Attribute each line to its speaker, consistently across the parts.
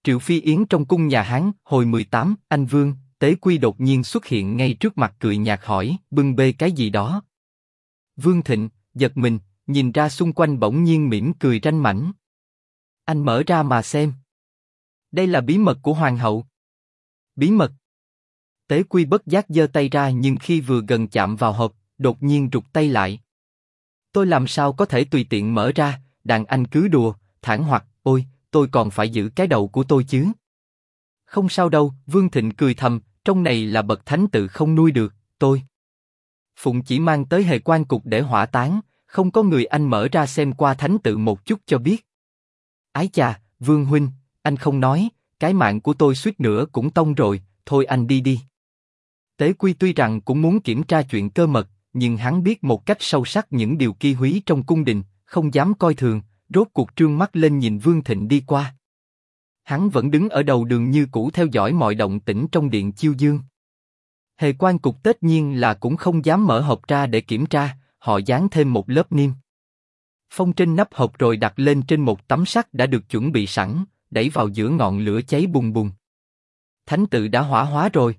Speaker 1: Triệu Phi Yến trong cung nhà Hán, hồi 18, anh Vương, Tế Quy đột nhiên xuất hiện ngay trước mặt cười nhạt hỏi, bưng bê cái gì đó. Vương Thịnh, giật mình, nhìn ra xung quanh bỗng nhiên mỉm cười ranh mãnh. Anh mở ra mà xem. Đây là bí mật của Hoàng hậu. Bí mật. Tế Quy bất giác giơ tay ra nhưng khi vừa gần chạm vào hộp, đột nhiên rụt tay lại. Tôi làm sao có thể tùy tiện mở ra, đàn anh cứ đùa, thản hoặc, ôi, tôi còn phải giữ cái đầu của tôi chứ. Không sao đâu, Vương Thịnh cười thầm, trong này là bậc thánh tự không nuôi được, tôi. Phụng chỉ mang tới Hề Quan Cục để hỏa táng, không có người anh mở ra xem qua thánh tự một chút cho biết. Ái chà, Vương huynh, anh không nói, cái mạng của tôi suýt nữa cũng tông rồi, thôi anh đi đi. Tế Quy tuy rằng cũng muốn kiểm tra chuyện cơ mật, nhưng hắn biết một cách sâu sắc những điều ki húy trong cung đình, không dám coi thường, rốt cuộc trương mắt lên nhìn Vương Thịnh đi qua. Hắn vẫn đứng ở đầu đường như cũ theo dõi mọi động tĩnh trong điện chiêu dương. Hề Quan Cục tất nhiên là cũng không dám mở hộp ra để kiểm tra, họ dán thêm một lớp niêm phong trên nắp hộp rồi đặt lên trên một tấm sắt đã được chuẩn bị sẵn, đẩy vào giữa ngọn lửa cháy bùng bùng. Thánh tự đã hỏa hóa rồi.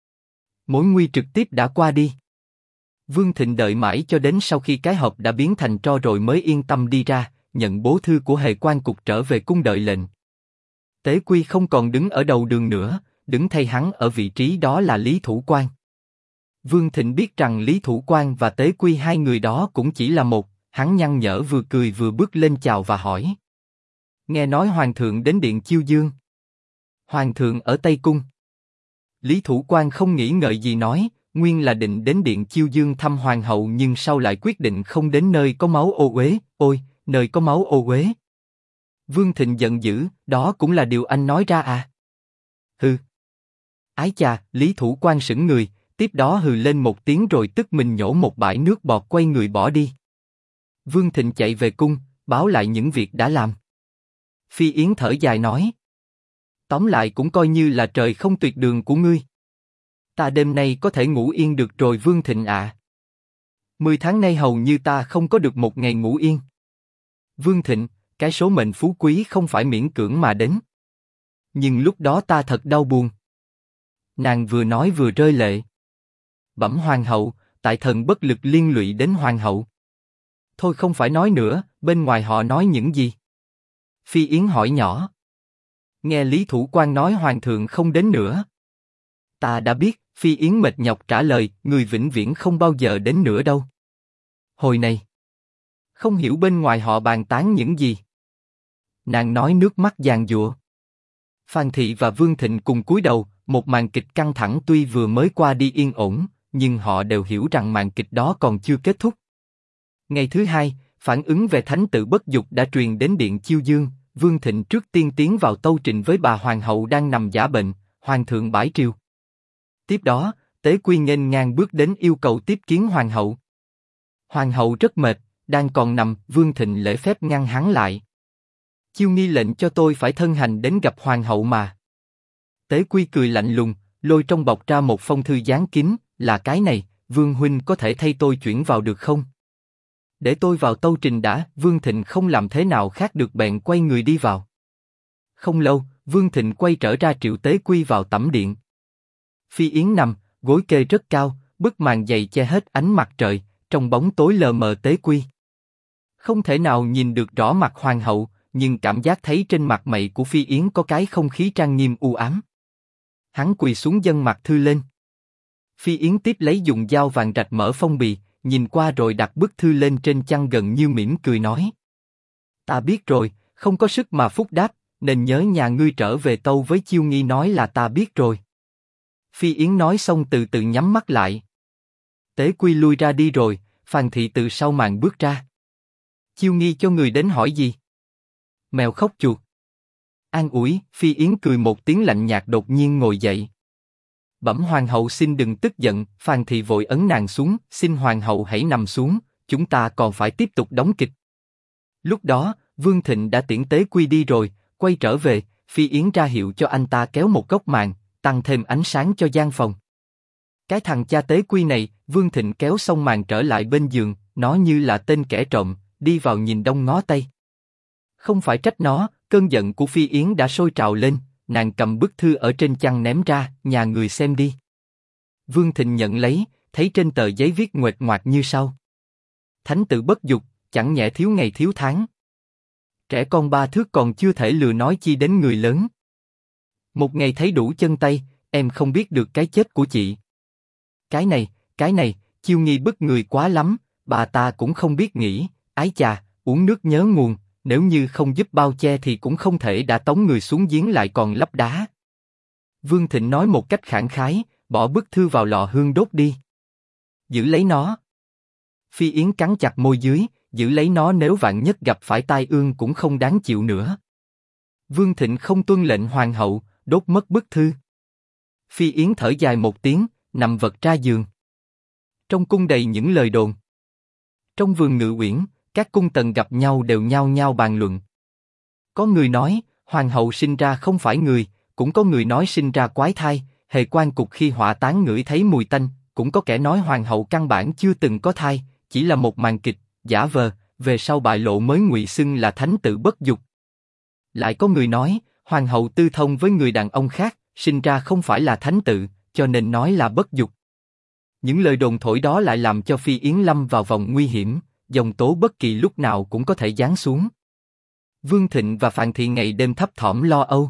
Speaker 1: Mối nguy trực tiếp đã qua đi. Vương Thịnh đợi mãi cho đến sau khi cái hộp đã biến thành tro rồi mới yên tâm đi ra, nhận bố thư của Hề Quan Cục trở về cung đợi lệnh. Tế Quy không còn đứng ở đầu đường nữa, đứng thay hắn ở vị trí đó là Lý Thủ Quan. Vương Thịnh biết rằng Lý Thủ Quan và Tế Quy hai người đó cũng chỉ là một, hắn nhăn nhở vừa cười vừa bước lên chào và hỏi. Nghe nói Hoàng thượng đến điện chiêu dương. Hoàng thượng ở Tây Cung. Lý Thủ Quan không nghĩ ngợi gì nói, nguyên là định đến điện chiêu dương thăm Hoàng hậu nhưng sau lại quyết định không đến nơi có máu ô uế, ôi, nơi có máu ô uế. Vương Thịnh giận dữ, đó cũng là điều anh nói ra à? Hừ. Ái chà, Lý Thủ Quan sững người, tiếp đó hừ lên một tiếng rồi tức mình nhổ một bãi nước bọt quay người bỏ đi. Vương Thịnh chạy về cung, báo lại những việc đã làm. Phi Yến thở dài nói. Tóm lại cũng coi như là trời không tuyệt đường của ngươi. Ta đêm nay có thể ngủ yên được rồi Vương Thịnh ạ. 10 tháng nay hầu như ta không có được một ngày ngủ yên. Vương Thịnh, cái số mệnh phú quý không phải miễn cưỡng mà đến. Nhưng lúc đó ta thật đau buồn. Nàng vừa nói vừa rơi lệ. Bẩm Hoàng hậu, tại thần bất lực liên lụy đến Hoàng hậu. Thôi không phải nói nữa, bên ngoài họ nói những gì? Phi Yến hỏi nhỏ. Nghe Lý Thủ Quan nói Hoàng thượng không đến nữa. Ta đã biết, Phi Yến mệt nhọc trả lời, người vĩnh viễn không bao giờ đến nữa đâu. Hồi này, không hiểu bên ngoài họ bàn tán những gì. Nàng nói nước mắt giàn giụa. Phan Thị và Vương Thịnh cùng cúi đầu, một màn kịch căng thẳng tuy vừa mới qua đi yên ổn, nhưng họ đều hiểu rằng màn kịch đó còn chưa kết thúc. Ngày thứ hai, phản ứng về thánh tự bất dục đã truyền đến điện chiêu dương. Vương Thịnh trước tiên tiến vào tâu trình với bà Hoàng hậu đang nằm giả bệnh, Hoàng thượng bãi triều. Tiếp đó, Tế Quy nghênh ngang bước đến yêu cầu tiếp kiến Hoàng hậu. Hoàng hậu rất mệt, đang còn nằm, Vương Thịnh lễ phép ngăn hắn lại. Chiêu nghi lệnh cho tôi phải thân hành đến gặp Hoàng hậu mà. Tế Quy cười lạnh lùng, lôi trong bọc ra một phong thư dán kín, là cái này, Vương huynh có thể thay tôi chuyển vào được không? Để tôi vào tâu trình đã, Vương Thịnh không làm thế nào khác được bèn quay người đi vào. Không lâu, Vương Thịnh quay trở ra triệu Tế Quy vào tẩm điện. Phi Yến nằm, gối kê rất cao, bức màn dày che hết ánh mặt trời, trong bóng tối lờ mờ Tế Quy. Không thể nào nhìn được rõ mặt Hoàng hậu, nhưng cảm giác thấy trên mặt mày của Phi Yến có cái không khí trang nghiêm u ám. Hắn quỳ xuống dâng mặt thư lên. Phi Yến tiếp lấy dùng dao vàng rạch mở phong bì, nhìn qua rồi đặt bức thư lên trên chăn gần như mỉm cười nói. Ta biết rồi, không có sức mà phúc đáp, nên nhớ nhà ngươi trở về tâu với Chiêu Nghi nói là ta biết rồi. Phi Yến nói xong từ từ nhắm mắt lại. Tế Quy lui ra đi rồi, Phan Thị từ sau màn bước ra. Chiêu Nghi cho người đến hỏi gì? Mèo khóc chuột. An ủi, Phi Yến cười một tiếng lạnh nhạt đột nhiên ngồi dậy. Bẩm Hoàng hậu xin đừng tức giận, Phan Thị vội ấn nàng xuống, xin Hoàng hậu hãy nằm xuống, chúng ta còn phải tiếp tục đóng kịch. Lúc đó, Vương Thịnh đã tiễn Tế Quy đi rồi, quay trở về, Phi Yến ra hiệu cho anh ta kéo một góc màn, tăng thêm ánh sáng cho gian phòng. Cái thằng cha Tế Quy này, Vương Thịnh kéo xong màn trở lại bên giường, nó như là tên kẻ trộm, đi vào nhìn đông ngó tây. Không phải trách nó, cơn giận của Phi Yến đã sôi trào lên, nàng cầm bức thư ở trên chăn ném ra, nhà người xem đi. Vương Thịnh nhận lấy, thấy trên tờ giấy viết nguệch ngoạc như sau. Thánh tự bất dục, chẳng nhẽ thiếu ngày thiếu tháng. Trẻ con 3 thước còn chưa thể lừa nói chi đến người lớn. Một ngày thấy đủ chân tay, em không biết được cái chết của chị. Cái này, Chiêu Nghi bức người quá lắm, bà ta cũng không biết nghĩ, ái chà, uống nước nhớ nguồn, nếu như không giúp bao che thì cũng không thể đã tống người xuống giếng lại còn lấp đá. Vương Thịnh nói một cách khẳng khái, bỏ bức thư vào lò hương đốt đi. Giữ lấy nó. Phi Yến cắn chặt môi dưới, giữ lấy nó nếu vạn nhất gặp phải tai ương cũng không đáng chịu nữa. Vương Thịnh không tuân lệnh hoàng hậu, đốt mất bức thư. Phi Yến thở dài một tiếng, nằm vật ra giường. Trong cung đầy những lời đồn. Trong vườn Ngự Uyển, các cung tần gặp nhau đều nhao nhao bàn luận. Có người nói, hoàng hậu sinh ra không phải người, cũng có người nói sinh ra quái thai, hề quan cục khi hỏa táng ngửi thấy mùi tanh, cũng có kẻ nói hoàng hậu căn bản chưa từng có thai, chỉ là một màn kịch, giả vờ, về sau bại lộ mới ngụy xưng là thánh tự bất dục. Lại có người nói, hoàng hậu tư thông với người đàn ông khác, sinh ra không phải là thánh tự, cho nên nói là bất dục. Những lời đồn thổi đó lại làm cho Phi Yến lâm vào vòng nguy hiểm, dòng tố bất kỳ lúc nào cũng có thể giáng xuống. Vương Thịnh và Phàn Thị ngày đêm thấp thỏm lo âu.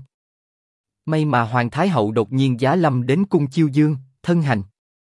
Speaker 1: May mà Hoàng Thái Hậu đột nhiên giá lâm đến cung chiêu dương, thân hành.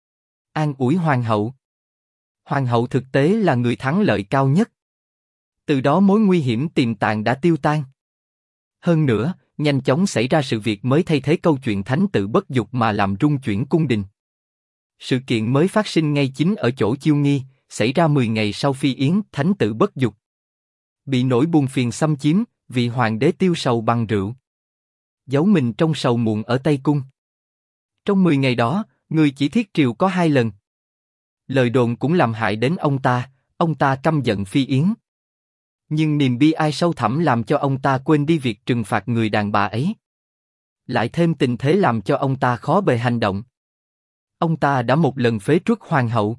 Speaker 1: An ủi hoàng hậu. Hoàng hậu thực tế là người thắng lợi cao nhất. Từ đó mối nguy hiểm tiềm tàng đã tiêu tan. Hơn nữa, nhanh chóng xảy ra sự việc mới thay thế câu chuyện thánh tự bất dục mà làm rung chuyển cung đình. Sự kiện mới phát sinh ngay chính ở chỗ Chiêu Nghi, xảy ra 10 ngày sau Phi Yến thánh tự bất dục. Bị nỗi buồn phiền xâm chiếm, vị hoàng đế tiêu sầu bằng rượu. Giấu mình trong sầu muộn ở Tây Cung. Trong 10 ngày đó, người chỉ thiết triều có 2 lần. Lời đồn cũng làm hại đến ông ta căm giận Phi Yến. Nhưng niềm bi ai sâu thẳm làm cho ông ta quên đi việc trừng phạt người đàn bà ấy. Lại thêm tình thế làm cho ông ta khó bề hành động. Ông ta đã một lần phế truất hoàng hậu.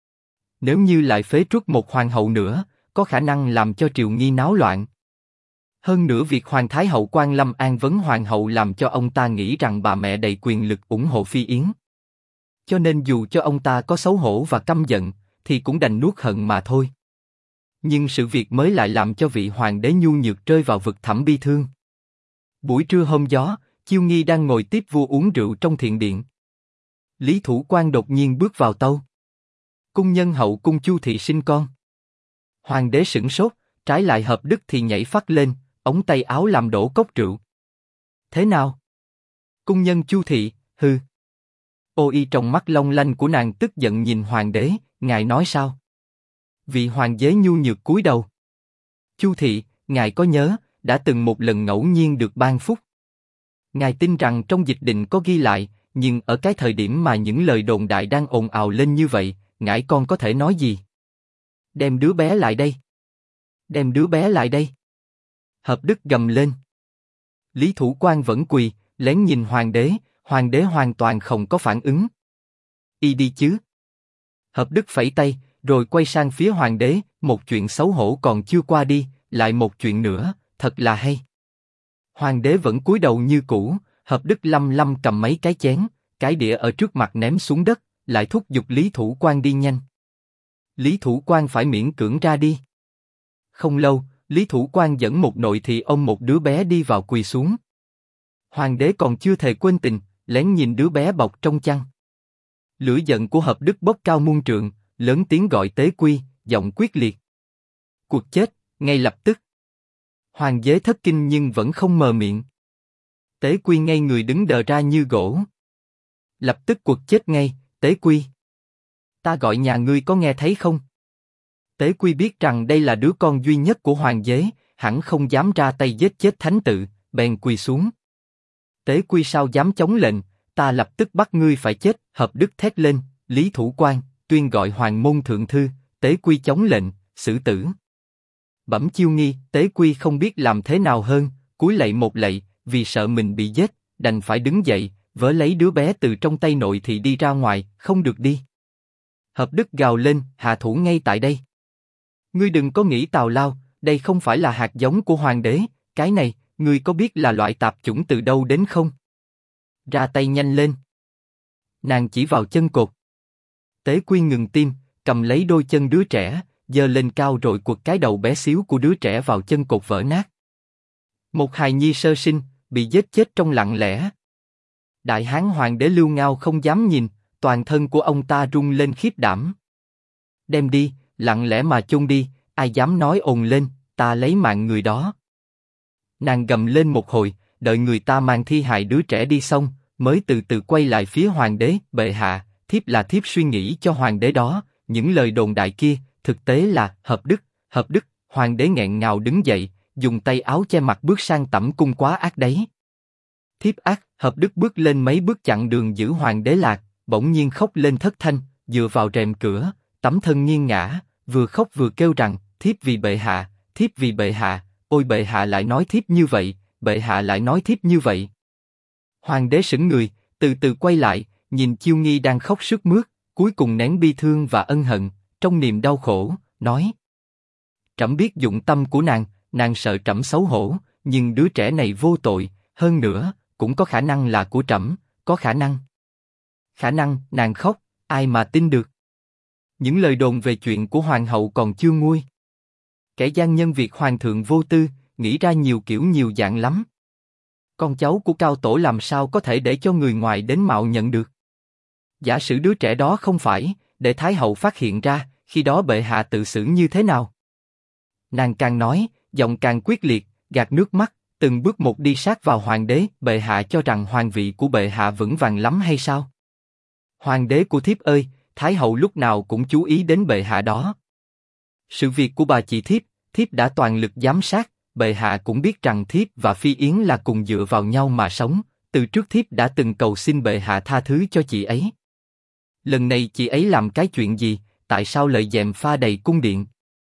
Speaker 1: Nếu như lại phế truất một hoàng hậu nữa, có khả năng làm cho triều nghi náo loạn. Hơn nữa việc Hoàng Thái Hậu Quan Lâm an vấn hoàng hậu làm cho ông ta nghĩ rằng bà mẹ đầy quyền lực ủng hộ Phi Yến. Cho nên dù cho ông ta có xấu hổ và căm giận, thì cũng đành nuốt hận mà thôi. Nhưng sự việc mới lại làm cho vị hoàng đế nhu nhược rơi vào vực thẳm bi thương. Buổi trưa hôm gió, Chiêu Nghi đang ngồi tiếp vua uống rượu trong thiện điện. Lý Thủ Quan đột nhiên bước vào tâu. Cung nhân hậu cung Chu thị sinh con. Hoàng đế sửng sốt, trái lại Hợp Đức thì nhảy phắt lên, ống tay áo làm đổ cốc rượu. Thế nào? Cung nhân Chu thị, hừ. Ô y trong mắt long lanh của nàng tức giận nhìn hoàng đế, ngài nói sao? Vị hoàng đế nhu nhược cúi đầu. Chu thị, ngài có nhớ, đã từng một lần ngẫu nhiên được ban phúc. Ngài tin rằng trong dịch định có ghi lại, nhưng ở cái thời điểm mà những lời đồn đại đang ồn ào lên như vậy, ngải con có thể nói gì? Đem đứa bé lại đây. Đem đứa bé lại đây. Hợp Đức gầm lên. Lý Thủ Quan vẫn quỳ, lén nhìn hoàng đế hoàn toàn không có phản ứng. Y đi chứ. Hợp Đức phẩy tay, rồi quay sang phía hoàng đế, một chuyện xấu hổ còn chưa qua đi, lại một chuyện nữa, thật là hay. Hoàng đế vẫn cúi đầu như cũ, Hợp Đức lăm lăm cầm mấy cái chén, cái đĩa ở trước mặt ném xuống đất, lại thúc giục Lý Thủ Quan đi nhanh. Lý Thủ Quan phải miễn cưỡng ra đi. Không lâu, Lý Thủ Quan dẫn một nội thị ôm một đứa bé đi vào quỳ xuống. Hoàng đế còn chưa thể quên tình, lén nhìn đứa bé bọc trong chăn. Lửa giận của Hợp Đức bốc cao muôn trượng, lớn tiếng gọi Tế Quy, giọng quyết liệt. Cuộc chết, ngay lập tức. Hoàng đế thất kinh nhưng vẫn không mờ miệng. Tế Quy ngay người đứng đờ ra như gỗ. Lập tức cuộc chết ngay, Tế Quy. Ta gọi nhà ngươi có nghe thấy không? Tế Quy biết rằng đây là đứa con duy nhất của hoàng đế, hẳn không dám ra tay giết chết thánh tự, bèn quỳ xuống. Tế Quy sao dám chống lệnh, ta lập tức bắt ngươi phải chết. Hợp Đức thét lên, Lý Thủ Quan, tuyên gọi hoàng môn thượng thư, Tế Quy chống lệnh, xử tử. Bẩm Chiêu Nghi, Tế Quy không biết làm thế nào hơn, cúi lạy một lạy, vì sợ mình bị giết, đành phải đứng dậy, vớ lấy đứa bé từ trong tay nội thị đi ra ngoài, không được đi. Hợp Đức gào lên, hạ thủ ngay tại đây. Ngươi đừng có nghĩ tào lao, đây không phải là hạt giống của hoàng đế, ngươi có biết là loại tạp chủng từ đâu đến không? Ra tay nhanh lên. Nàng chỉ vào chân cột. Tế Quy ngừng tim, cầm lấy đôi chân đứa trẻ, giơ lên cao rồi quật cái đầu bé xíu của đứa trẻ vào chân cột vỡ nát. Một hài nhi sơ sinh, bị giết chết trong lặng lẽ. Đại Hán Hoàng đế Lưu Ngao không dám nhìn, toàn thân của ông ta rung lên khiếp đảm. Đem đi, lặng lẽ mà chôn đi, ai dám nói ồn lên, ta lấy mạng người đó. Nàng gầm lên một hồi, đợi người ta mang thi hài đứa trẻ đi xong, mới từ từ quay lại phía hoàng đế. Bệ hạ, thiếp là thiếp suy nghĩ cho hoàng đế đó, những lời đồn đại kia, thực tế là hợp đức, hợp đức. Hoàng đế nghẹn ngào đứng dậy, dùng tay áo che mặt bước sang tẩm cung. Quá ác đấy. Thiếp ác. Hợp đức bước lên mấy bước chặn đường giữ hoàng đế lạc, bỗng nhiên khóc lên thất thanh, dựa vào rèm cửa, tấm thân nghiêng ngã, vừa khóc vừa kêu rằng, thiếp vì bệ hạ, thiếp vì bệ hạ. Ôi bệ hạ lại nói thiếp như vậy, bệ hạ lại nói thiếp như vậy. Hoàng đế sững người, từ từ quay lại, nhìn Chiêu Nghi đang khóc sướt mướt, cuối cùng nén bi thương và ân hận, trong niềm đau khổ, nói: Trẫm biết dụng tâm của nàng sợ trẫm xấu hổ, nhưng đứa trẻ này vô tội, hơn nữa, cũng có khả năng là của trẫm, có khả năng. Khả năng, nàng khóc, ai mà tin được? Những lời đồn về chuyện của hoàng hậu còn chưa nguôi. Kẻ gian nhân việc hoàng thượng vô tư, nghĩ ra nhiều kiểu nhiều dạng lắm. Con cháu của cao tổ làm sao có thể để cho người ngoài đến mạo nhận được? Giả sử đứa trẻ đó không phải, để thái hậu phát hiện ra, khi đó bệ hạ tự xử như thế nào? Nàng càng nói, giọng càng quyết liệt, gạt nước mắt, từng bước một đi sát vào hoàng đế. Bệ hạ cho rằng hoàng vị của bệ hạ vững vàng lắm hay sao? Hoàng đế của thiếp ơi, thái hậu lúc nào cũng chú ý đến bệ hạ đó. Sự việc của bà chị thiếp đã toàn lực giám sát, bệ hạ cũng biết rằng thiếp và Phi Yến là cùng dựa vào nhau mà sống, từ trước thiếp đã từng cầu xin bệ hạ tha thứ cho chị ấy. Lần này chị ấy làm cái chuyện gì, tại sao lợi dèm pha đầy cung điện?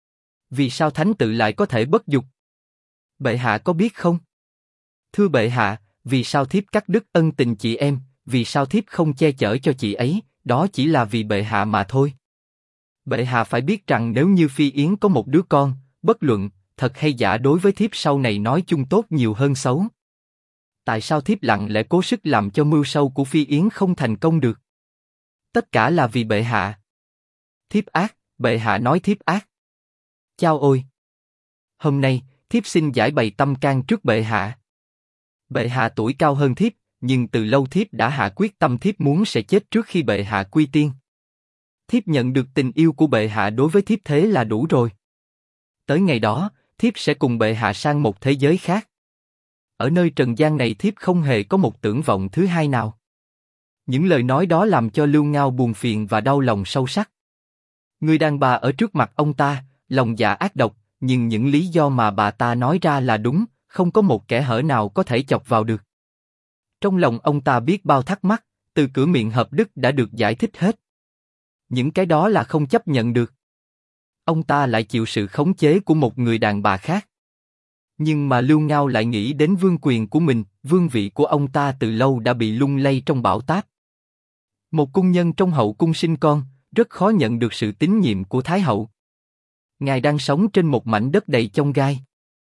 Speaker 1: Vì sao thánh tự lại có thể bất dục? Bệ hạ có biết không? Thưa bệ hạ, vì sao thiếp cắt đứt ân tình chị em, vì sao thiếp không che chở cho chị ấy, đó chỉ là vì bệ hạ mà thôi. Bệ hạ phải biết rằng nếu như Phi Yến có một đứa con, bất luận, thật hay giả đối với thiếp sau này nói chung tốt nhiều hơn xấu. Tại sao thiếp lặng lẽ cố sức làm cho mưu sâu của Phi Yến không thành công được? Tất cả là vì bệ hạ. Thiếp ác, bệ hạ nói thiếp ác. Chao ôi! Hôm nay, thiếp xin giải bày tâm can trước bệ hạ. Bệ hạ tuổi cao hơn thiếp, nhưng từ lâu thiếp đã hạ quyết tâm thiếp muốn sẽ chết trước khi bệ hạ quy tiên. Thiếp nhận được tình yêu của bệ hạ đối với thiếp thế là đủ rồi. Tới ngày đó, thiếp sẽ cùng bệ hạ sang một thế giới khác. Ở nơi trần gian này thiếp không hề có một tưởng vọng thứ hai nào. Những lời nói đó làm cho Lưu Ngao buồn phiền và đau lòng sâu sắc. Người đàn bà ở trước mặt ông ta, lòng dạ ác độc, nhưng những lý do mà bà ta nói ra là đúng, không có một kẻ hở nào có thể chọc vào được. Trong lòng ông ta biết bao thắc mắc, từ cửa miệng Hợp Đức đã được giải thích hết. Những cái đó là không chấp nhận được. Ông ta lại chịu sự khống chế của một người đàn bà khác. Nhưng mà Lưu Ngao lại nghĩ đến vương quyền của mình, vương vị của ông ta từ lâu đã bị lung lay trong bão táp. Một cung nhân trong hậu cung sinh con, rất khó nhận được sự tín nhiệm của Thái hậu. Ngài đang sống trên một mảnh đất đầy chông gai.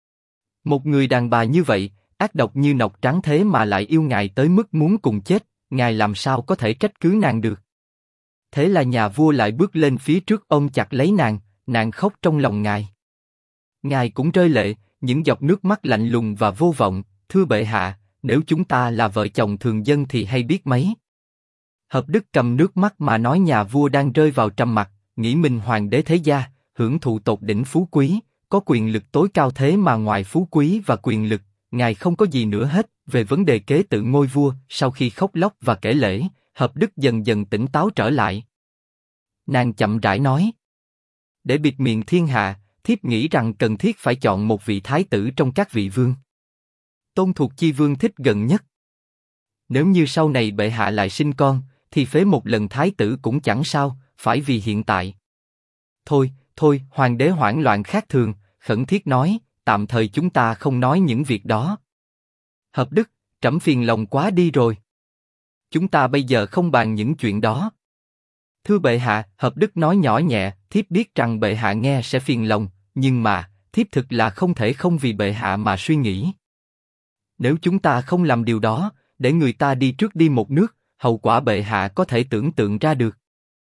Speaker 1: Một người đàn bà như vậy, ác độc như nọc trắng thế mà lại yêu ngài tới mức muốn cùng chết, ngài làm sao có thể trách cứ nàng được? Thế là nhà vua lại bước lên phía trước ôm chặt lấy nàng khóc trong lòng ngài. Ngài cũng rơi lệ, những giọt nước mắt lạnh lùng và vô vọng. Thưa bệ hạ, nếu chúng ta là vợ chồng thường dân thì hay biết mấy. Hợp Đức cầm nước mắt mà nói nhà vua đang rơi vào trầm mặc, nghĩ mình hoàng đế thế gia, hưởng thụ tột đỉnh phú quý, có quyền lực tối cao thế mà ngoài phú quý và quyền lực, ngài không có gì nữa hết. Về vấn đề kế tự ngôi vua, sau khi khóc lóc và kể lể, Hợp Đức dần dần tỉnh táo trở lại. Nàng chậm rãi nói: để bịt miệng thiên hạ, thiếp nghĩ rằng cần thiết phải chọn một vị thái tử trong các vị vương. Tôn Thuộc Chi vương thích gần nhất. Nếu như sau này bệ hạ lại sinh con, thì phế một lần thái tử cũng chẳng sao, phải vì hiện tại. Thôi, hoàng đế hoảng loạn khác thường, khẩn thiết nói, tạm thời chúng ta không nói những việc đó. Hợp Đức, trẫm phiền lòng quá đi rồi. Chúng ta bây giờ không bàn những chuyện đó. Thưa bệ hạ, Hợp Đức nói nhỏ nhẹ, thiếp biết rằng bệ hạ nghe sẽ phiền lòng, nhưng mà, thiếp thực là không thể không vì bệ hạ mà suy nghĩ. Nếu chúng ta không làm điều đó, để người ta đi trước đi một nước, hậu quả bệ hạ có thể tưởng tượng ra được.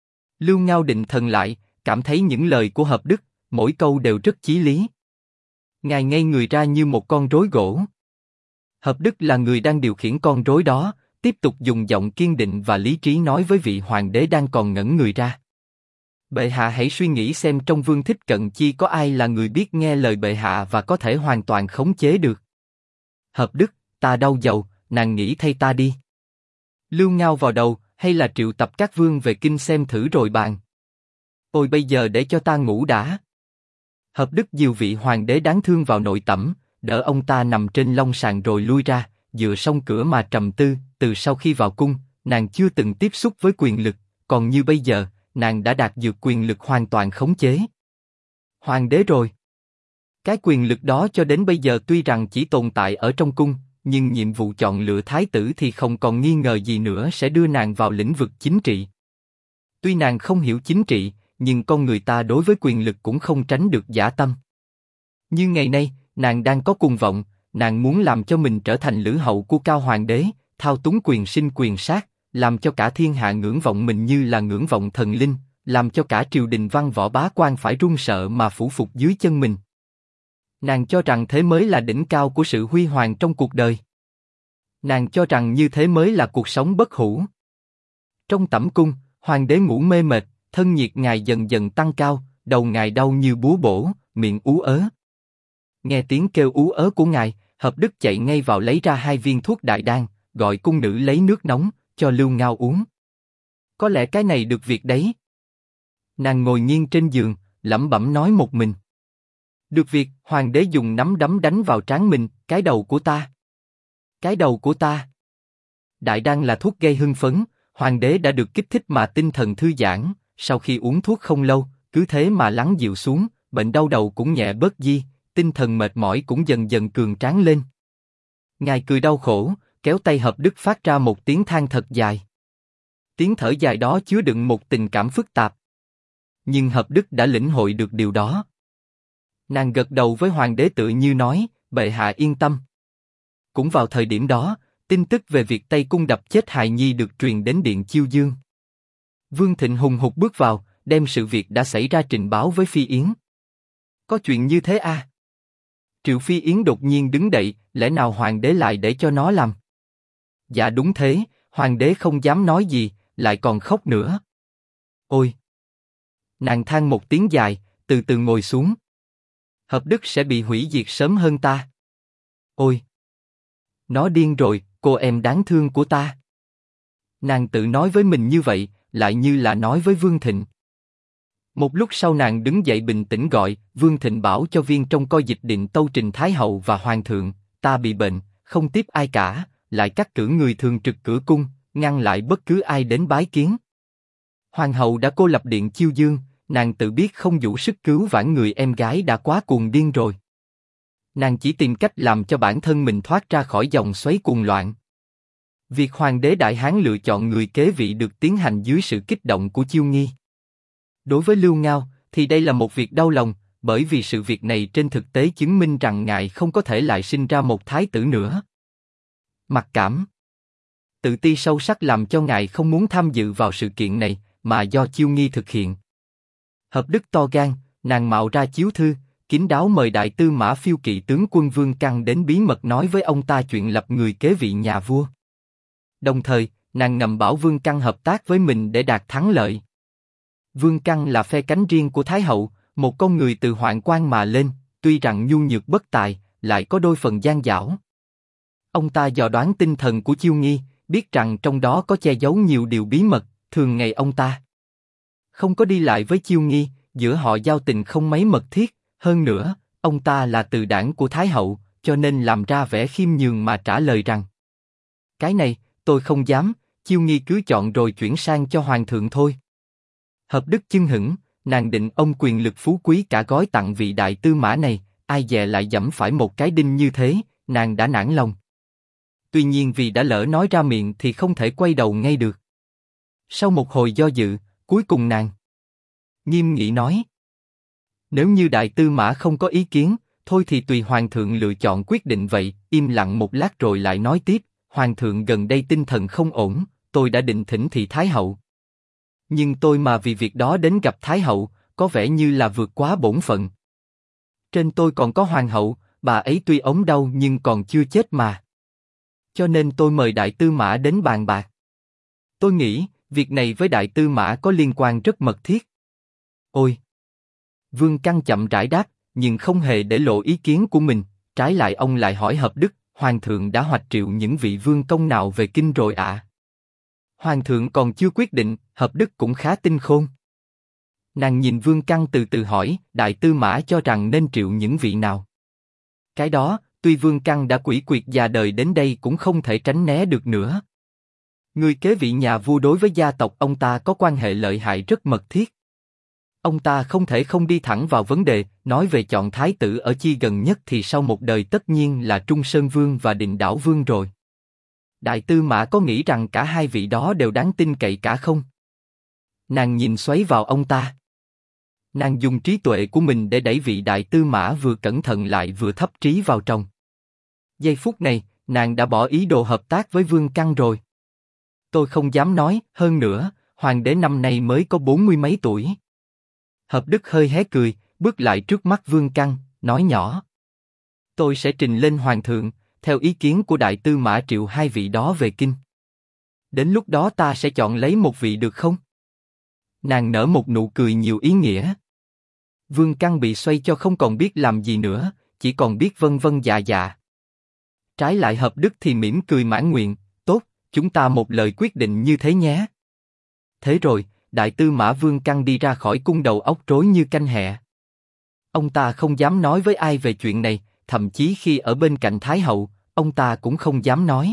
Speaker 1: Lưu Ngao định thần lại, cảm thấy những lời của Hợp Đức, mỗi câu đều rất chí lý. Ngài ngây người ra như một con rối gỗ. Hợp Đức là người đang điều khiển con rối đó, tiếp tục dùng giọng kiên định và lý trí nói với vị hoàng đế đang còn ngẩn người ra. Bệ hạ hãy suy nghĩ xem trong Vương Thích Cận Chi có ai là người biết nghe lời bệ hạ và có thể hoàn toàn khống chế được. Hợp Đức, ta đau đầu, nàng nghĩ thay ta đi. Lưu Ngao vào đầu, hay là triệu tập các vương về kinh xem thử rồi bàn. Ôi bây giờ để cho ta ngủ đã. Hợp Đức dìu vị hoàng đế đáng thương vào nội tẩm, đỡ ông ta nằm trên long sàn rồi lui ra, dựa song cửa mà trầm tư. Từ sau khi vào cung, nàng chưa từng tiếp xúc với quyền lực, còn như bây giờ, nàng đã đạt được quyền lực hoàn toàn khống chế. Hoàng đế rồi. Cái quyền lực đó cho đến bây giờ tuy rằng chỉ tồn tại ở trong cung, nhưng nhiệm vụ chọn lựa thái tử thì không còn nghi ngờ gì nữa sẽ đưa nàng vào lĩnh vực chính trị. Tuy nàng không hiểu chính trị, nhưng con người ta đối với quyền lực cũng không tránh được dã tâm. Như ngày nay, nàng đang có cuồng vọng, nàng muốn làm cho mình trở thành lữ hậu của Cao Hoàng đế, thao túng quyền sinh quyền sát, làm cho cả thiên hạ ngưỡng vọng mình như là ngưỡng vọng thần linh, làm cho cả triều đình văn võ bá quan phải run sợ mà phủ phục dưới chân mình. Nàng cho rằng thế mới là đỉnh cao của sự huy hoàng trong cuộc đời. Nàng cho rằng như thế mới là cuộc sống bất hủ. Trong tẩm cung, hoàng đế ngủ mê mệt, thân nhiệt ngài dần dần tăng cao, đầu ngài đau như búa bổ, miệng ú ớ. Nghe tiếng kêu ú ớ của ngài, Hợp Đức chạy ngay vào lấy ra 2 viên thuốc đại đan, gọi cung nữ lấy nước nóng, cho Lưu Ngao uống. Có lẽ cái này được việc đấy. Nàng ngồi nghiêng trên giường, lẩm bẩm nói một mình. Được việc, hoàng đế dùng nắm đấm đánh vào trán mình, cái đầu của ta. Cái đầu của ta. Đại đan là thuốc gây hưng phấn, hoàng đế đã được kích thích mà tinh thần thư giãn, sau khi uống thuốc không lâu, cứ thế mà lắng dịu xuống, bệnh đau đầu cũng nhẹ bớt đi, tinh thần mệt mỏi cũng dần dần cường tráng lên. Ngài cười đau khổ, kéo tay Hợp Đức phát ra một tiếng than thật dài. Tiếng thở dài đó chứa đựng một tình cảm phức tạp. Nhưng Hợp Đức đã lĩnh hội được điều đó. Nàng gật đầu với hoàng đế tựa như nói, bệ hạ yên tâm. Cũng vào thời điểm đó, tin tức về việc Tây Cung đập chết hài nhi được truyền đến Điện Chiêu Dương. Vương Thịnh hùng hục bước vào, đem sự việc đã xảy ra trình báo với Phi Yến. Có chuyện như thế à? Triệu Phi Yến đột nhiên đứng dậy, lẽ nào hoàng đế lại để cho nó làm? Dạ đúng thế, hoàng đế không dám nói gì, lại còn khóc nữa. Ôi! Nàng than một tiếng dài, từ từ ngồi xuống. Hợp Đức sẽ bị hủy diệt sớm hơn ta. Ôi! Nó điên rồi, cô em đáng thương của ta. Nàng tự nói với mình như vậy, lại như là nói với Vương Thịnh. Một lúc sau nàng đứng dậy bình tĩnh gọi, Vương Thịnh bảo cho viên trong coi dịch điện tâu trình Thái hậu và Hoàng thượng, ta bị bệnh, không tiếp ai cả, lại cắt cử người thường trực cửa cung, ngăn lại bất cứ ai đến bái kiến. Hoàng hậu đã cô lập Điện Chiêu Dương, nàng tự biết không đủ sức cứu vãn người em gái đã quá cuồng điên rồi. Nàng chỉ tìm cách làm cho bản thân mình thoát ra khỏi dòng xoáy cuồng loạn. Việc Hoàng đế Đại Hán lựa chọn người kế vị được tiến hành dưới sự kích động của Chiêu Nghi. Đối với Lưu Ngao, thì đây là một việc đau lòng, bởi vì sự việc này trên thực tế chứng minh rằng ngài không có thể lại sinh ra một thái tử nữa. Mặc cảm, tự ti sâu sắc làm cho ngài không muốn tham dự vào sự kiện này, mà do Chiêu Nghi thực hiện. Hợp Đức to gan, nàng mạo ra chiếu thư, kín đáo mời đại tư mã phiêu kỵ tướng quân Vương Căn đến bí mật nói với ông ta chuyện lập người kế vị nhà vua. Đồng thời, nàng ngầm bảo Vương Căn hợp tác với mình để đạt thắng lợi. Vương Căn là phe cánh riêng của Thái hậu, một con người từ hoạn quan mà lên, tuy rằng nhu nhược bất tài, lại có đôi phần gian dảo. Ông ta dò đoán tinh thần của Chiêu Nghi, biết rằng trong đó có che giấu nhiều điều bí mật, thường ngày ông ta không có đi lại với Chiêu Nghi, giữa họ giao tình không mấy mật thiết, hơn nữa, ông ta là từ đảng của Thái hậu, cho nên làm ra vẻ khiêm nhường mà trả lời rằng: cái này, tôi không dám, Chiêu Nghi cứ chọn rồi chuyển sang cho Hoàng thượng thôi. Hợp Đức chưng hửng, nàng định ông quyền lực phú quý cả gói tặng vị đại tư mã này, ai dè lại giẫm phải một cái đinh như thế, nàng đã nản lòng. Tuy nhiên vì đã lỡ nói ra miệng thì không thể quay đầu ngay được. Sau một hồi do dự, cuối cùng nàng nghiêm nghị nói: nếu như đại tư mã không có ý kiến, thôi thì tùy hoàng thượng lựa chọn quyết định vậy. Im lặng một lát rồi lại nói tiếp, hoàng thượng gần đây tinh thần không ổn, tôi đã định thỉnh thị thái hậu. Nhưng tôi mà vì việc đó đến gặp thái hậu, có vẻ như là vượt quá bổn phận. Trên tôi còn có hoàng hậu, bà ấy tuy ốm đau nhưng còn chưa chết mà. Cho nên tôi mời đại tư mã đến bàn bạc. Tôi nghĩ, việc này với đại tư mã có liên quan rất mật thiết. Ôi! Vương Căn chậm rãi đáp, nhưng không hề để lộ ý kiến của mình, trái lại ông lại hỏi Hợp Đức, hoàng thượng đã hoạch triệu những vị vương công nào về kinh rồi ạ? Hoàng thượng còn chưa quyết định. Hợp Đức cũng khá tinh khôn. Nàng nhìn Vương Căn từ từ hỏi, đại tư mã cho rằng nên triệu những vị nào? Cái đó, tuy Vương Căn đã quỷ quyệt già đời đến đây cũng không thể tránh né được nữa. Người kế vị nhà vua đối với gia tộc ông ta có quan hệ lợi hại rất mật thiết. Ông ta không thể không đi thẳng vào vấn đề, nói về chọn thái tử ở chi gần nhất thì sau một đời tất nhiên là Trung Sơn Vương và Định Đảo Vương rồi. Đại tư mã có nghĩ rằng cả hai vị đó đều đáng tin cậy cả không? Nàng nhìn xoáy vào ông ta. Nàng dùng trí tuệ của mình để đẩy vị đại tư mã vừa cẩn thận lại vừa thấp trí vào trong. Giây phút này, nàng đã bỏ ý đồ hợp tác với Vương Căn rồi. Tôi không dám nói, hơn nữa, hoàng đế năm nay mới có 40 mấy tuổi. Hợp Đức hơi hé cười, bước lại trước mắt Vương Căn, nói nhỏ. Tôi sẽ trình lên hoàng thượng, theo ý kiến của đại tư mã triệu hai vị đó về kinh. Đến lúc đó ta sẽ chọn lấy một vị được không? Nàng nở một nụ cười nhiều ý nghĩa. Vương Căn bị xoay cho không còn biết làm gì nữa, chỉ còn biết vâng vâng dạ dạ. Trái lại Hợp Đức thì mỉm cười mãn nguyện, tốt, chúng ta một lời quyết định như thế nhé. Thế rồi, đại tư mã Vương Căn đi ra khỏi cung đầu óc rối như canh hẹ. Ông ta không dám nói với ai về chuyện này, thậm chí khi ở bên cạnh Thái hậu, ông ta cũng không dám nói.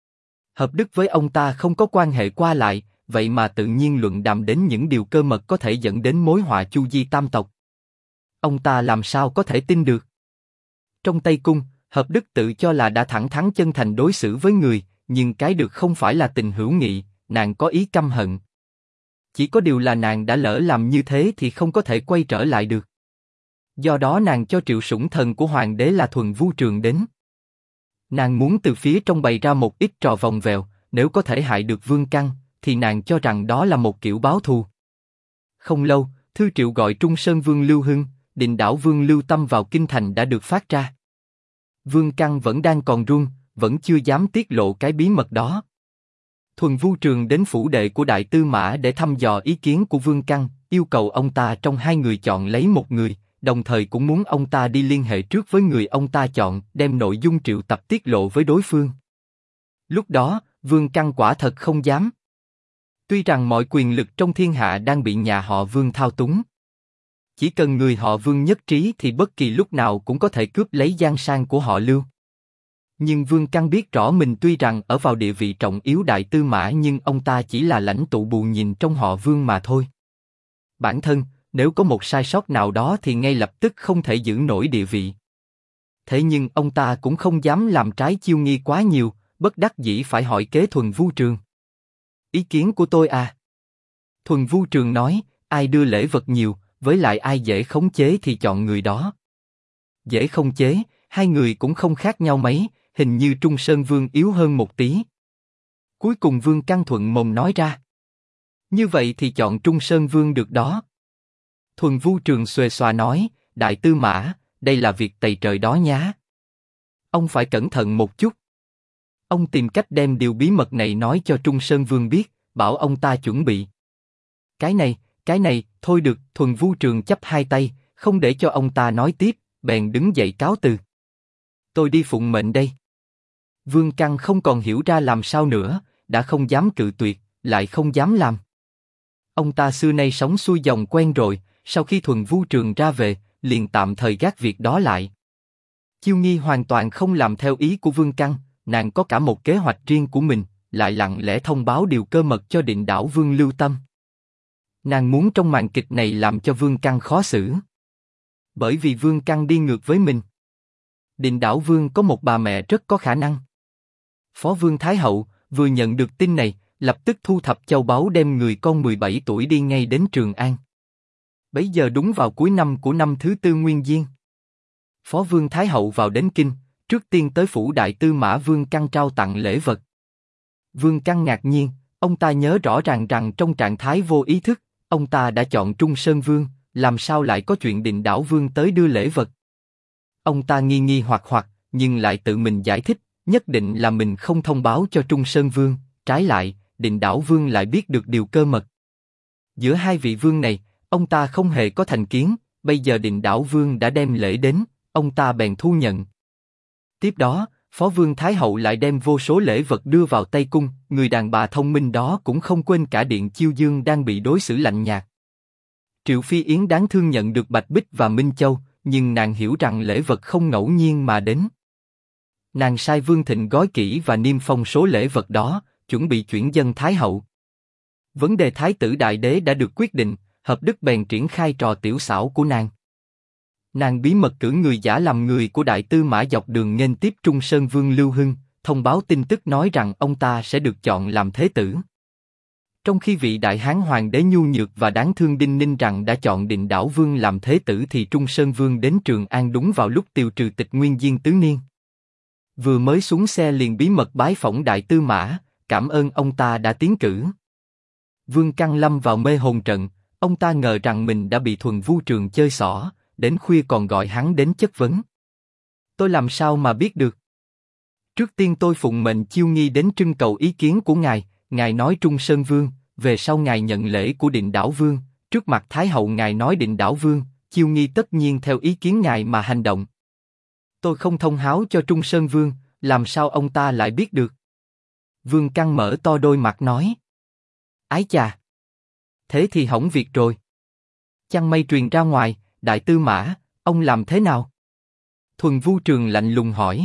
Speaker 1: Hợp Đức với ông ta không có quan hệ qua lại, vậy mà tự nhiên luận đàm đến những điều cơ mật có thể dẫn đến mối họa Chu Di tam tộc. Ông ta làm sao có thể tin được? Trong Tây Cung, Hợp Đức tự cho là đã thẳng thắn chân thành đối xử với người, nhưng cái được không phải là tình hữu nghị, nàng có ý căm hận. Chỉ có điều là nàng đã lỡ làm như thế thì không có thể quay trở lại được. Do đó nàng cho triệu sủng thần của hoàng đế là Thuần Vu Trường đến. Nàng muốn từ phía trong bày ra một ít trò vòng vèo, nếu có thể hại được Vương Căn, thì nàng cho rằng đó là một kiểu báo thù. Không lâu, thư triệu gọi Trung Sơn Vương Lưu Hưng, Định Đảo Vương Lưu Tâm vào kinh thành đã được phát ra. Vương Căn vẫn đang còn run, vẫn chưa dám tiết lộ cái bí mật đó. Thuần Vu Trường đến phủ đệ của đại tư mã để thăm dò ý kiến của Vương Căn, yêu cầu ông ta trong hai người chọn lấy một người, đồng thời cũng muốn ông ta đi liên hệ trước với người ông ta chọn, đem nội dung triệu tập tiết lộ với đối phương. Lúc đó, Vương Căn quả thật không dám. Tuy rằng mọi quyền lực trong thiên hạ đang bị nhà họ Vương thao túng. Chỉ cần người họ Vương nhất trí thì bất kỳ lúc nào cũng có thể cướp lấy giang sang của họ Lưu. Nhưng Vương Căn biết rõ mình tuy rằng ở vào địa vị trọng yếu đại tư mã nhưng ông ta chỉ là lãnh tụ bù nhìn trong họ Vương mà thôi. Bản thân, nếu có một sai sót nào đó thì ngay lập tức không thể giữ nổi địa vị. Thế nhưng ông ta cũng không dám làm trái chiêu nghi quá nhiều, bất đắc dĩ phải hỏi kế Thuần Vu Trường. Ý kiến của tôi à? Thuần Vu Trường nói, ai đưa lễ vật nhiều, với lại ai dễ khống chế thì chọn người đó. Dễ khống chế, hai người cũng không khác nhau mấy, hình như Trung Sơn Vương yếu hơn một tí. Cuối cùng Vương Căn thuận mồm nói ra. Như vậy thì chọn Trung Sơn Vương được đó. Thuần Vu Trường xuề xòa nói, đại tư mã, đây là việc tày trời đó nhá. Ông phải cẩn thận một chút. Ông tìm cách đem điều bí mật này nói cho Trung Sơn Vương biết, bảo ông ta chuẩn bị. Cái này, thôi được, Thuần Vu Trường chắp hai tay, không để cho ông ta nói tiếp, bèn đứng dậy cáo từ. Tôi đi phụng mệnh đây. Vương Căn không còn hiểu ra làm sao nữa, đã không dám cự tuyệt, lại không dám làm. Ông ta xưa nay sống xuôi dòng quen rồi, sau khi Thuần Vu Trường ra về, liền tạm thời gác việc đó lại. Chiêu Nghi hoàn toàn không làm theo ý của Vương Căn, nàng có cả một kế hoạch riêng của mình, lại lặng lẽ thông báo điều cơ mật cho Định Đảo Vương Lưu Tâm. Nàng muốn trong màn kịch này làm cho Vương Căn khó xử. Bởi vì Vương Căn đi ngược với mình. Định Đảo Vương có một bà mẹ rất có khả năng. Phó Vương Thái Hậu vừa nhận được tin này, lập tức thu thập châu báu đem người con 17 tuổi đi ngay đến Trường An. Bấy giờ đúng vào cuối năm của năm thứ tư Nguyên Giêng. Phó Vương Thái Hậu vào đến kinh, trước tiên tới phủ Đại Tư Mã Vương Căn trao tặng lễ vật. Vương Căn ngạc nhiên, ông ta nhớ rõ ràng rằng trong trạng thái vô ý thức, ông ta đã chọn Trung Sơn Vương, làm sao lại có chuyện Định Đảo Vương tới đưa lễ vật. Ông ta nghi nghi hoặc hoặc, nhưng lại tự mình giải thích, nhất định là mình không thông báo cho Trung Sơn Vương, trái lại, Định Đảo Vương lại biết được điều cơ mật. Giữa hai vị vương này, ông ta không hề có thành kiến, bây giờ Định Đảo Vương đã đem lễ đến, ông ta bèn thu nhận. Tiếp đó, Phó Vương Thái Hậu lại đem vô số lễ vật đưa vào Tây Cung, người đàn bà thông minh đó cũng không quên cả Điện Chiêu Dương đang bị đối xử lạnh nhạt. Triệu Phi Yến đáng thương nhận được Bạch Bích và Minh Châu, nhưng nàng hiểu rằng lễ vật không ngẫu nhiên mà đến. Nàng sai Vương Thịnh gói kỹ và niêm phong số lễ vật đó, chuẩn bị chuyển dâng Thái Hậu. Vấn đề Thái tử Đại Đế đã được quyết định, Hợp Đức bèn triển khai trò tiểu xảo của nàng. Nàng bí mật cử người giả làm người của Đại Tư Mã dọc đường nghênh tiếp Trung Sơn Vương Lưu Hưng, thông báo tin tức nói rằng ông ta sẽ được chọn làm thế tử. Trong khi vị Đại Hán Hoàng đế nhu nhược và đáng thương đinh ninh rằng đã chọn Định Đảo Vương làm thế tử thì Trung Sơn Vương đến Trường An đúng vào lúc tiêu trừ Tịch Nguyên Diên tứ niên. Vừa mới xuống xe liền bí mật bái phỏng Đại Tư Mã, cảm ơn ông ta đã tiến cử. Vương Căn lâm vào mê hồn trận, ông ta ngờ rằng mình đã bị Thuần Vu Trường chơi xỏ, đến khuya còn gọi hắn đến chất vấn. Tôi làm sao mà biết được? Trước tiên tôi phụng mệnh Chiêu Nghi đến trưng cầu ý kiến của ngài, ngài nói Trung Sơn Vương, về sau ngài nhận lễ của Định Đảo Vương, trước mặt Thái Hậu ngài nói Định Đảo Vương, Chiêu Nghi tất nhiên theo ý kiến ngài mà hành động. Tôi không thông báo cho Trung Sơn Vương, làm sao ông ta lại biết được? Vương Căn mở to đôi mặt nói. Ái chà! Thế thì hỏng việc rồi. Chăng mây truyền ra ngoài, Đại Tư Mã, ông làm thế nào? Thuần Vu Trường lạnh lùng hỏi.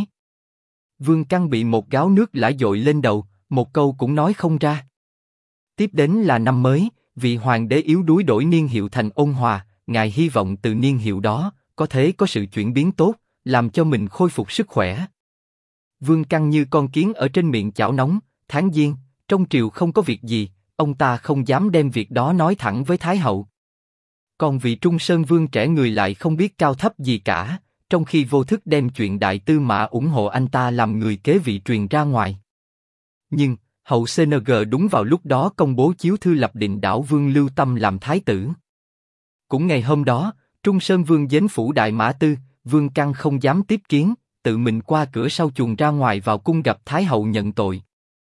Speaker 1: Vương Căn bị một gáo nước lã dội lên đầu, một câu cũng nói không ra. Tiếp đến là năm mới, vị hoàng đế yếu đuối đổi niên hiệu thành ôn hòa, ngài hy vọng từ niên hiệu đó, có thể có sự chuyển biến tốt, làm cho mình khôi phục sức khỏe. Vương Căn như con kiến ở trên miệng chảo nóng, tháng giêng, trong triều không có việc gì, ông ta không dám đem việc đó nói thẳng với Thái Hậu. Còn vị Trung Sơn Vương trẻ người lại không biết cao thấp gì cả, trong khi vô thức đem chuyện Đại Tư Mã ủng hộ anh ta làm người kế vị truyền ra ngoài. Nhưng, hậu CNG đúng vào lúc đó công bố chiếu thư lập Định Đảo Vương Lưu Tâm làm thái tử. Cũng ngày hôm đó, Trung Sơn Vương đến phủ Đại Mã Tư, Vương Căn không dám tiếp kiến, tự mình qua cửa sau chuồn ra ngoài vào cung gặp Thái Hậu nhận tội.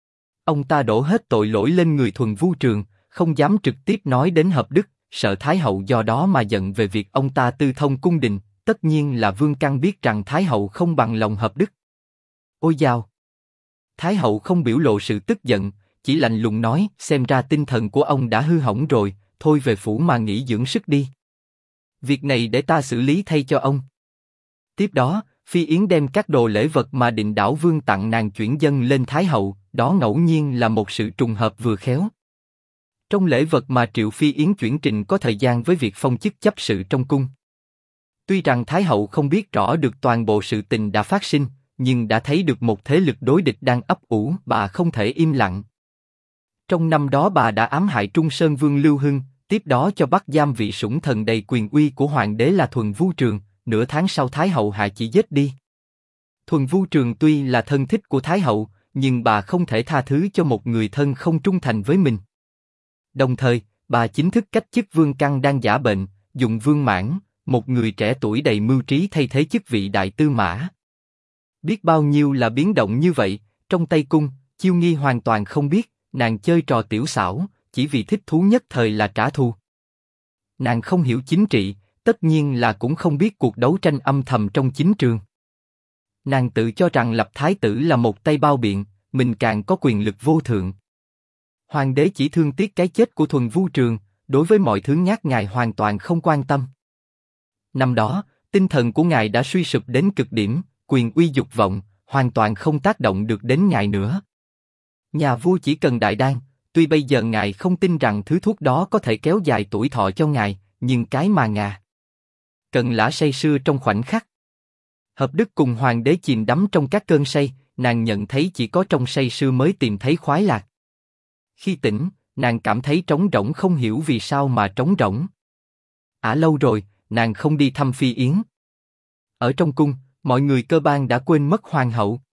Speaker 1: Ông ta đổ hết tội lỗi lên người Thuần Vu Trường, không dám trực tiếp nói đến Hợp Đức, sợ Thái Hậu do đó mà giận về việc ông ta tư thông cung đình. Tất nhiên là Vương Căn biết rằng Thái Hậu không bằng lòng Hợp Đức. Ôi dào! Thái Hậu không biểu lộ sự tức giận, chỉ lạnh lùng nói, xem ra tinh thần của ông đã hư hỏng rồi, thôi về phủ mà nghỉ dưỡng sức đi. Việc này để ta xử lý thay cho ông. Tiếp đó, Phi Yến đem các đồ lễ vật mà Định Đảo Vương tặng nàng chuyển dâng lên Thái Hậu, đó ngẫu nhiên là một sự trùng hợp vừa khéo. Trong lễ vật mà Triệu Phi Yến chuyển trình có thời gian với việc phong chức chấp sự trong cung. Tuy rằng Thái Hậu không biết rõ được toàn bộ sự tình đã phát sinh, nhưng đã thấy được một thế lực đối địch đang ấp ủ, bà không thể im lặng. Trong năm đó bà đã ám hại Trung Sơn Vương Lưu Hưng, tiếp đó cho bắt giam vị sủng thần đầy quyền uy của hoàng đế là Thuần Vu Trường, nửa tháng sau Thái Hậu hạ chỉ giết đi. Thuần Vu Trường tuy là thân thích của Thái Hậu, nhưng bà không thể tha thứ cho một người thân không trung thành với mình. Đồng thời, bà chính thức cách chức Vương Căn đang giả bệnh, dùng Vương Mãn, một người trẻ tuổi đầy mưu trí thay thế chức vị Đại Tư Mã. Biết bao nhiêu là biến động như vậy, trong Tây Cung, Chiêu Nghi hoàn toàn không biết, nàng chơi trò tiểu xảo, chỉ vì thích thú nhất thời là trả thù. Nàng không hiểu chính trị, tất nhiên là cũng không biết cuộc đấu tranh âm thầm trong chính trường. Nàng tự cho rằng lập thái tử là một tay bao biện, mình càng có quyền lực vô thượng. Hoàng đế chỉ thương tiếc cái chết của Thuần Vu Trường, đối với mọi thứ ngát ngài hoàn toàn không quan tâm. Năm đó, tinh thần của ngài đã suy sụp đến cực điểm, quyền uy dục vọng, hoàn toàn không tác động được đến ngài nữa. Nhà vua chỉ cần đại đan, tuy bây giờ ngài không tin rằng thứ thuốc đó có thể kéo dài tuổi thọ cho ngài, nhưng cái mà ngài cần lã say sưa trong khoảnh khắc. Hợp Đức cùng hoàng đế chìm đắm trong các cơn say, nàng nhận thấy chỉ có trong say sưa mới tìm thấy khoái lạc. Khi tỉnh, nàng cảm thấy trống rỗng không hiểu vì sao mà trống rỗng. Lâu rồi, nàng không đi thăm Phi Yến. Ở trong cung, mọi người cơ bản đã quên mất hoàng hậu,